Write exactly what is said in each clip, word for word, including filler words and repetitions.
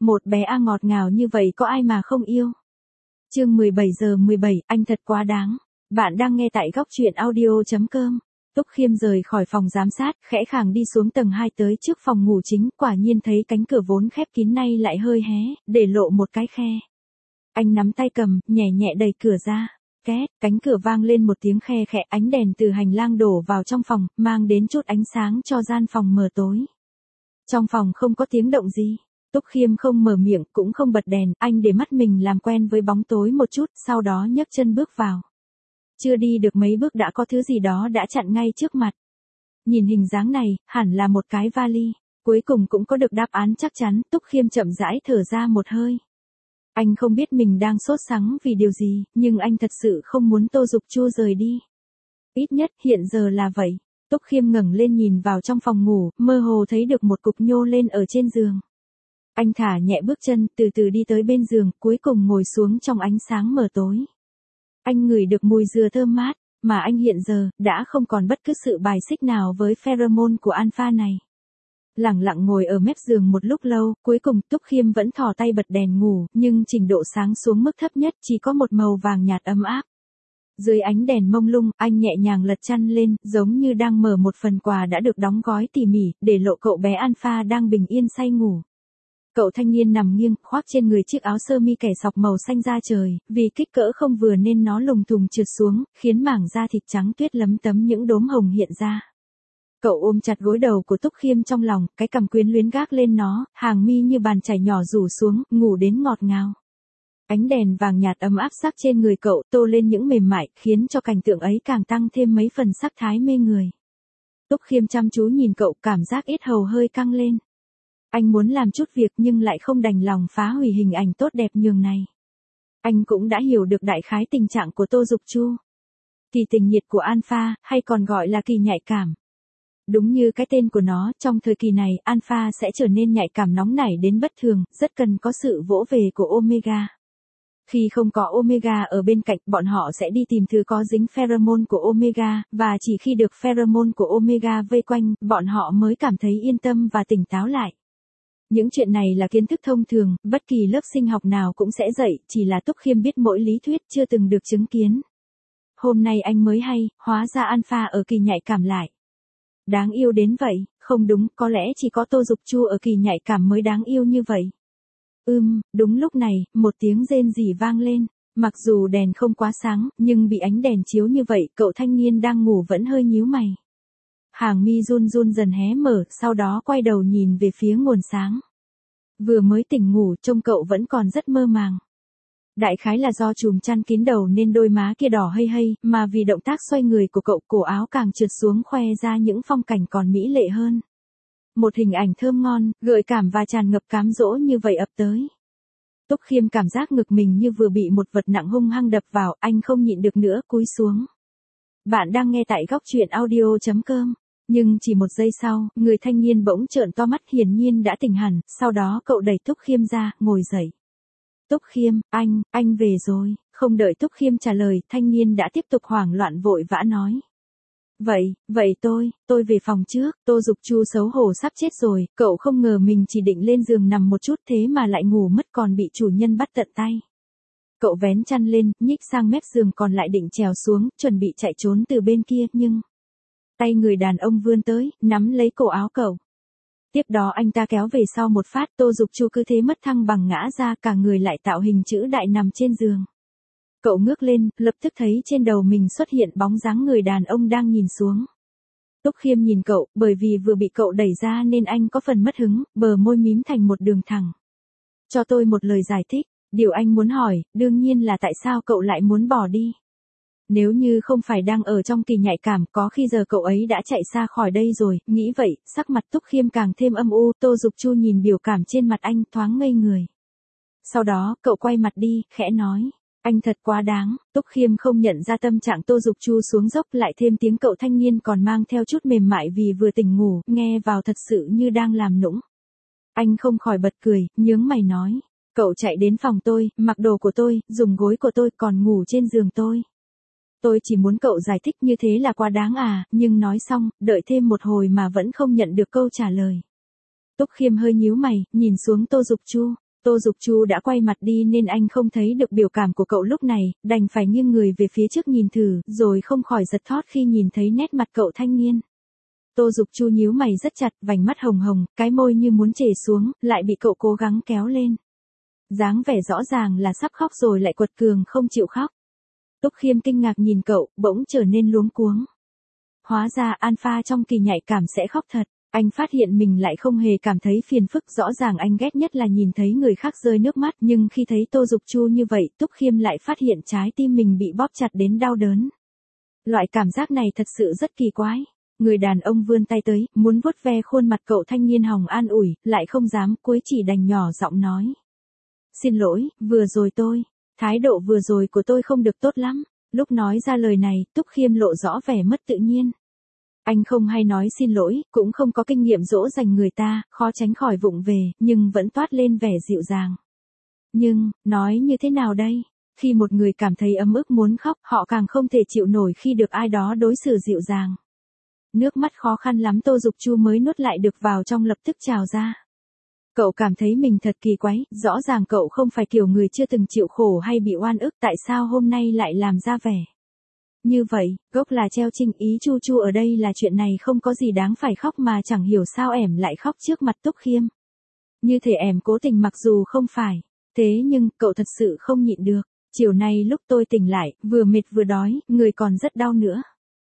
Một bé A ngọt ngào như vậy có ai mà không yêu. Chương mười bảy giờ mười bảy, anh thật quá đáng. Bạn đang nghe tại góc truyện audio chấm com. Túc Khiêm rời khỏi phòng giám sát, khẽ khàng đi xuống tầng hai tới trước phòng ngủ chính, quả nhiên thấy cánh cửa vốn khép kín nay lại hơi hé, để lộ một cái khe. Anh nắm tay cầm, nhẹ nhẹ đẩy cửa ra. Két, cánh cửa vang lên một tiếng khe khẽ, ánh đèn từ hành lang đổ vào trong phòng, mang đến chút ánh sáng cho gian phòng mờ tối. Trong phòng không có tiếng động gì. Túc Khiêm không mở miệng, cũng không bật đèn, anh để mắt mình làm quen với bóng tối một chút, sau đó nhấc chân bước vào. Chưa đi được mấy bước đã có thứ gì đó đã chặn ngay trước mặt. Nhìn hình dáng này, hẳn là một cái vali. Cuối cùng cũng có được đáp án chắc chắn, Túc Khiêm chậm rãi thở ra một hơi. Anh không biết mình đang sốt sắng vì điều gì, nhưng anh thật sự không muốn Tô Dục Chu rời đi. Ít nhất hiện giờ là vậy. Túc Khiêm ngẩng lên nhìn vào trong phòng ngủ, mơ hồ thấy được một cục nhô lên ở trên giường. Anh thả nhẹ bước chân, từ từ đi tới bên giường, cuối cùng ngồi xuống trong ánh sáng mờ tối. Anh ngửi được mùi dừa thơm mát, mà anh hiện giờ, đã không còn bất cứ sự bài xích nào với pheromone của alpha này. Lặng lặng ngồi ở mép giường một lúc lâu, cuối cùng Túc Khiêm vẫn thò tay bật đèn ngủ, nhưng trình độ sáng xuống mức thấp nhất chỉ có một màu vàng nhạt ấm áp. Dưới ánh đèn mông lung, anh nhẹ nhàng lật chăn lên, giống như đang mở một phần quà đã được đóng gói tỉ mỉ, để lộ cậu bé alpha đang bình yên say ngủ. Cậu thanh niên nằm nghiêng, khoác trên người chiếc áo sơ mi kẻ sọc màu xanh da trời, vì kích cỡ không vừa nên nó lùng thùng trượt xuống, khiến mảng da thịt trắng tuyết lấm tấm những đốm hồng hiện ra. Cậu ôm chặt gối đầu của Túc Khiêm trong lòng, cái cằm quyến luyến gác lên nó, hàng mi như bàn chải nhỏ rủ xuống, ngủ đến ngọt ngào. Ánh đèn vàng nhạt ấm áp sắc trên người cậu tô lên những mềm mại, khiến cho cảnh tượng ấy càng tăng thêm mấy phần sắc thái mê người. Túc Khiêm chăm chú nhìn cậu, cảm giác yết hầu hơi căng lên. Anh muốn làm chút việc nhưng lại không đành lòng phá hủy hình ảnh tốt đẹp nhường này. Anh cũng đã hiểu được đại khái tình trạng của Tô Dục Chu. Kỳ tình nhiệt của alpha, hay còn gọi là kỳ nhạy cảm. Đúng như cái tên của nó, trong thời kỳ này, alpha sẽ trở nên nhạy cảm nóng nảy đến bất thường, rất cần có sự vỗ về của omega. Khi không có omega ở bên cạnh, bọn họ sẽ đi tìm thứ có dính pheromone của omega, và chỉ khi được pheromone của omega vây quanh, bọn họ mới cảm thấy yên tâm và tỉnh táo lại. Những chuyện này là kiến thức thông thường, bất kỳ lớp sinh học nào cũng sẽ dạy, chỉ là Túc Khiêm biết mỗi lý thuyết chưa từng được chứng kiến. Hôm nay anh mới hay, hóa ra alpha ở kỳ nhạy cảm lại. Đáng yêu đến vậy, không đúng, có lẽ chỉ có Tô Dục Chu ở kỳ nhạy cảm mới đáng yêu như vậy. Ưm, đúng lúc này, một tiếng rên rỉ vang lên, mặc dù đèn không quá sáng, nhưng bị ánh đèn chiếu như vậy, cậu thanh niên đang ngủ vẫn hơi nhíu mày. Hàng mi run run dần hé mở, sau đó quay đầu nhìn về phía nguồn sáng. Vừa mới tỉnh ngủ, trông cậu vẫn còn rất mơ màng. Đại khái là do chùm chăn kín đầu nên đôi má kia đỏ hây hây, mà vì động tác xoay người của cậu, cổ áo càng trượt xuống khoe ra những phong cảnh còn mỹ lệ hơn. Một hình ảnh thơm ngon, gợi cảm và tràn ngập cám dỗ như vậy ập tới. Túc Khiêm cảm giác ngực mình như vừa bị một vật nặng hung hăng đập vào, anh không nhịn được nữa, cúi xuống. Bạn đang nghe tại góc truyện audio chấm com. Nhưng chỉ một giây sau, người thanh niên bỗng trợn to mắt, hiển nhiên đã tỉnh hẳn, sau đó cậu đẩy Túc Khiêm ra, ngồi dậy. Túc Khiêm, anh, anh về rồi. Không đợi Túc Khiêm trả lời, thanh niên đã tiếp tục hoảng loạn vội vã nói. Vậy, vậy tôi, tôi về phòng trước. Tô Dục Chu xấu hổ sắp chết rồi, cậu không ngờ mình chỉ định lên giường nằm một chút thế mà lại ngủ mất còn bị chủ nhân bắt tận tay. Cậu vén chăn lên, nhích sang mép giường còn lại định trèo xuống, chuẩn bị chạy trốn từ bên kia, nhưng... Tay người đàn ông vươn tới, nắm lấy cổ áo cậu. Tiếp đó anh ta kéo về sau một phát, Tô Dục Chu cứ thế mất thăng bằng ngã ra, cả người lại tạo hình chữ đại nằm trên giường. Cậu ngước lên, lập tức thấy trên đầu mình xuất hiện bóng dáng người đàn ông đang nhìn xuống. Túc Khiêm nhìn cậu, bởi vì vừa bị cậu đẩy ra nên anh có phần mất hứng, bờ môi mím thành một đường thẳng. Cho tôi một lời giải thích, điều anh muốn hỏi, đương nhiên là tại sao cậu lại muốn bỏ đi. Nếu như không phải đang ở trong kỳ nhạy cảm, có khi giờ cậu ấy đã chạy xa khỏi đây rồi, nghĩ vậy, sắc mặt Túc Khiêm càng thêm âm u, Tô Dục Chu nhìn biểu cảm trên mặt anh, thoáng ngây người. Sau đó, cậu quay mặt đi, khẽ nói, anh thật quá đáng. Túc Khiêm không nhận ra tâm trạng Tô Dục Chu xuống dốc, lại thêm tiếng cậu thanh niên còn mang theo chút mềm mại vì vừa tỉnh ngủ, nghe vào thật sự như đang làm nũng. Anh không khỏi bật cười, nhướng mày nói, cậu chạy đến phòng tôi, mặc đồ của tôi, dùng gối của tôi, còn ngủ trên giường tôi. Tôi chỉ muốn cậu giải thích như thế là quá đáng à, nhưng nói xong, đợi thêm một hồi mà vẫn không nhận được câu trả lời. Túc Khiêm hơi nhíu mày, nhìn xuống Tô Dục Chu. Tô Dục Chu đã quay mặt đi nên anh không thấy được biểu cảm của cậu lúc này, đành phải nghiêng người về phía trước nhìn thử, rồi không khỏi giật thót khi nhìn thấy nét mặt cậu thanh niên. Tô Dục Chu nhíu mày rất chặt, vành mắt hồng hồng, cái môi như muốn trề xuống, lại bị cậu cố gắng kéo lên. Dáng vẻ rõ ràng là sắp khóc rồi lại quật cường không chịu khóc. Túc Khiêm kinh ngạc nhìn cậu, bỗng trở nên luống cuống. Hóa ra Alpha trong kỳ nhạy cảm sẽ khóc thật. Anh phát hiện mình lại không hề cảm thấy phiền phức, rõ ràng anh ghét nhất là nhìn thấy người khác rơi nước mắt, nhưng khi thấy Tô Dục Chu như vậy, Túc Khiêm lại phát hiện trái tim mình bị bóp chặt đến đau đớn. Loại cảm giác này thật sự rất kỳ quái. Người đàn ông vươn tay tới, muốn vuốt ve khuôn mặt cậu thanh niên hòng an ủi, lại không dám, cuối chỉ đành nhỏ giọng nói. Xin lỗi, vừa rồi tôi, thái độ vừa rồi của tôi không được tốt lắm. Lúc nói ra lời này, Túc Khiêm lộ rõ vẻ mất tự nhiên. Anh không hay nói xin lỗi, cũng không có kinh nghiệm dỗ dành người ta, khó tránh khỏi vụng về, nhưng vẫn toát lên vẻ dịu dàng. Nhưng, nói như thế nào đây? Khi một người cảm thấy ấm ức muốn khóc, họ càng không thể chịu nổi khi được ai đó đối xử dịu dàng. Nước mắt khó khăn lắm Tô Dục Chu mới nuốt lại được vào trong lập tức trào ra. Cậu cảm thấy mình thật kỳ quái, rõ ràng cậu không phải kiểu người chưa từng chịu khổ hay bị oan ức, tại sao hôm nay lại làm ra vẻ như vậy. Gốc là treo Trinh, ý Chu Chu ở đây là chuyện này không có gì đáng phải khóc, mà chẳng hiểu sao ẻm lại khóc trước mặt Túc Khiêm. Như thể ẻm cố tình mặc dù không phải. Thế nhưng, cậu thật sự không nhịn được. Chiều nay lúc tôi tỉnh lại, vừa mệt vừa đói, người còn rất đau nữa.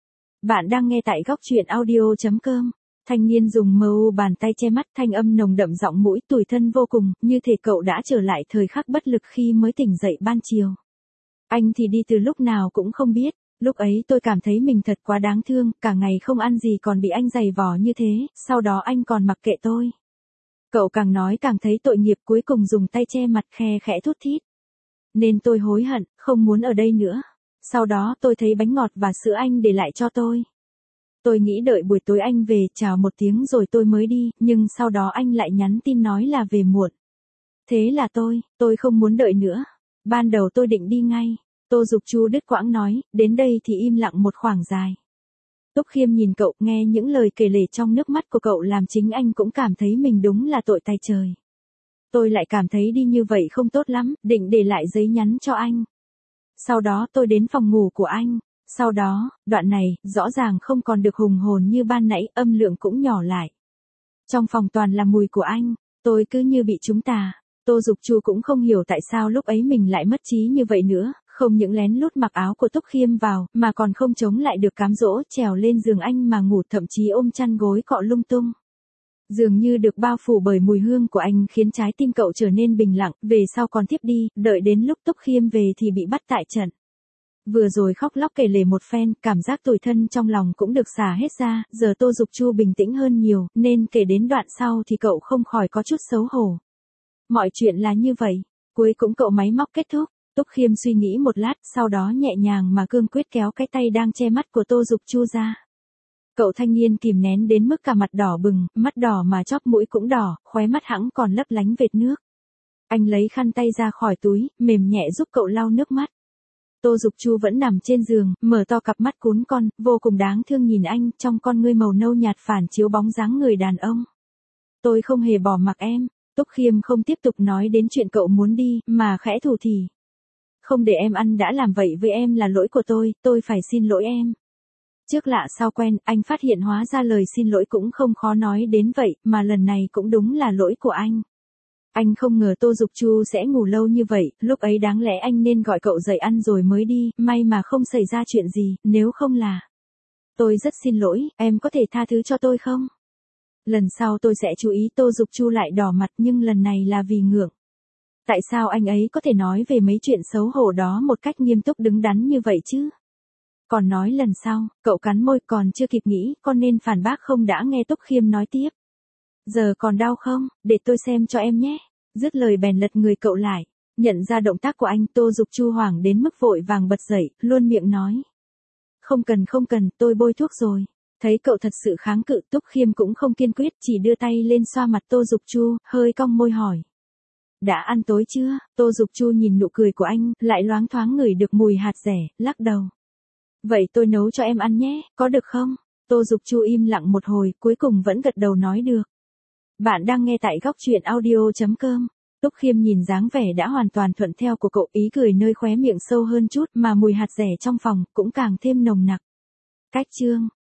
Bạn đang nghe tại góc truyện audio chấm com. Thanh niên dùng mờ u bàn tay che mắt, thanh âm nồng đậm giọng mũi tủi thân vô cùng, như thể cậu đã trở lại thời khắc bất lực khi mới tỉnh dậy ban chiều. Anh thì đi từ lúc nào cũng không biết. Lúc ấy tôi cảm thấy mình thật quá đáng thương, cả ngày không ăn gì còn bị anh giày vò như thế, sau đó anh còn mặc kệ tôi. Cậu càng nói càng thấy tội nghiệp, cuối cùng dùng tay che mặt khe khẽ thút thít. Nên tôi hối hận, không muốn ở đây nữa. Sau đó tôi thấy bánh ngọt và sữa anh để lại cho tôi. Tôi nghĩ đợi buổi tối anh về chào một tiếng rồi tôi mới đi, nhưng sau đó anh lại nhắn tin nói là về muộn. Thế là tôi, tôi không muốn đợi nữa. Ban đầu tôi định đi ngay. Tô Dục Chu đứt quãng nói, đến đây thì im lặng một khoảng dài. Túc Khiêm nhìn cậu, nghe những lời kể lể trong nước mắt của cậu làm chính anh cũng cảm thấy mình đúng là tội tay trời. Tôi lại cảm thấy đi như vậy không tốt lắm, định để lại giấy nhắn cho anh. Sau đó tôi đến phòng ngủ của anh. Sau đó, đoạn này, rõ ràng không còn được hùng hồn như ban nãy, âm lượng cũng nhỏ lại. Trong phòng toàn là mùi của anh, tôi cứ như bị trúng tà. Tô Dục Chu cũng không hiểu tại sao lúc ấy mình lại mất trí như vậy nữa, không những lén lút mặc áo của Túc Khiêm vào, mà còn không chống lại được cám dỗ, trèo lên giường anh mà ngủ, thậm chí ôm chăn gối cọ lung tung. Dường như được bao phủ bởi mùi hương của anh khiến trái tim cậu trở nên bình lặng, về sau còn tiếp đi, đợi đến lúc Túc Khiêm về thì bị bắt tại trận. Vừa rồi khóc lóc kể lể một phen, cảm giác tủi thân trong lòng cũng được xả hết ra, giờ Tô Dục Chu bình tĩnh hơn nhiều, nên kể đến đoạn sau thì cậu không khỏi có chút xấu hổ. Mọi chuyện là như vậy, cuối cũng cậu máy móc kết thúc. Túc Khiêm suy nghĩ một lát, sau đó nhẹ nhàng mà cương quyết kéo cái tay đang che mắt của Tô Dục Chu ra. Cậu thanh niên kìm nén đến mức cả mặt đỏ bừng, mắt đỏ mà chóp mũi cũng đỏ, khóe mắt hẵng còn lấp lánh vệt nước. Anh lấy khăn tay ra khỏi túi, mềm nhẹ giúp cậu lau nước mắt. Tô Dục Chu vẫn nằm trên giường, mở to cặp mắt cún con, vô cùng đáng thương nhìn anh, trong con ngươi màu nâu nhạt phản chiếu bóng dáng người đàn ông. Tôi không hề bỏ mặc em. Túc Khiêm không tiếp tục nói đến chuyện cậu muốn đi, mà khẽ thủ thỉ. Không để em ăn đã làm vậy với em là lỗi của tôi, tôi phải xin lỗi em. Trước lạ sau quen, anh phát hiện hóa ra lời xin lỗi cũng không khó nói đến vậy, mà lần này cũng đúng là lỗi của anh. Anh không ngờ Tô Dục Chu sẽ ngủ lâu như vậy, lúc ấy đáng lẽ anh nên gọi cậu dậy ăn rồi mới đi, may mà không xảy ra chuyện gì, nếu không là... Tôi rất xin lỗi, em có thể tha thứ cho tôi không? Lần sau tôi sẽ chú ý. Tô Dục Chu lại đỏ mặt, nhưng lần này là vì ngượng. Tại sao anh ấy có thể nói về mấy chuyện xấu hổ đó một cách nghiêm túc đứng đắn như vậy chứ? Còn nói lần sau, cậu cắn môi, còn chưa kịp nghĩ, con nên phản bác không đã nghe Túc Khiêm nói tiếp. Giờ còn đau không, để tôi xem cho em nhé. Dứt lời bèn lật người cậu lại. Nhận ra động tác của anh, Tô Dục Chu hoảng đến mức vội vàng bật dậy, luôn miệng nói. Không cần không cần, tôi bôi thuốc rồi. Thấy cậu thật sự kháng cự, Túc Khiêm cũng không kiên quyết, chỉ đưa tay lên xoa mặt Tô Dục Chu, hơi cong môi hỏi. Đã ăn tối chưa? Tô Dục Chu nhìn nụ cười của anh, lại loáng thoáng ngửi được mùi hạt dẻ, lắc đầu. Vậy tôi nấu cho em ăn nhé, có được không? Tô Dục Chu im lặng một hồi, cuối cùng vẫn gật đầu nói được. Bạn đang nghe tại góc truyện audio chấm com. Túc Khiêm nhìn dáng vẻ đã hoàn toàn thuận theo của cậu, ý cười nơi khóe miệng sâu hơn chút, mà mùi hạt dẻ trong phòng cũng càng thêm nồng nặc. Cách chương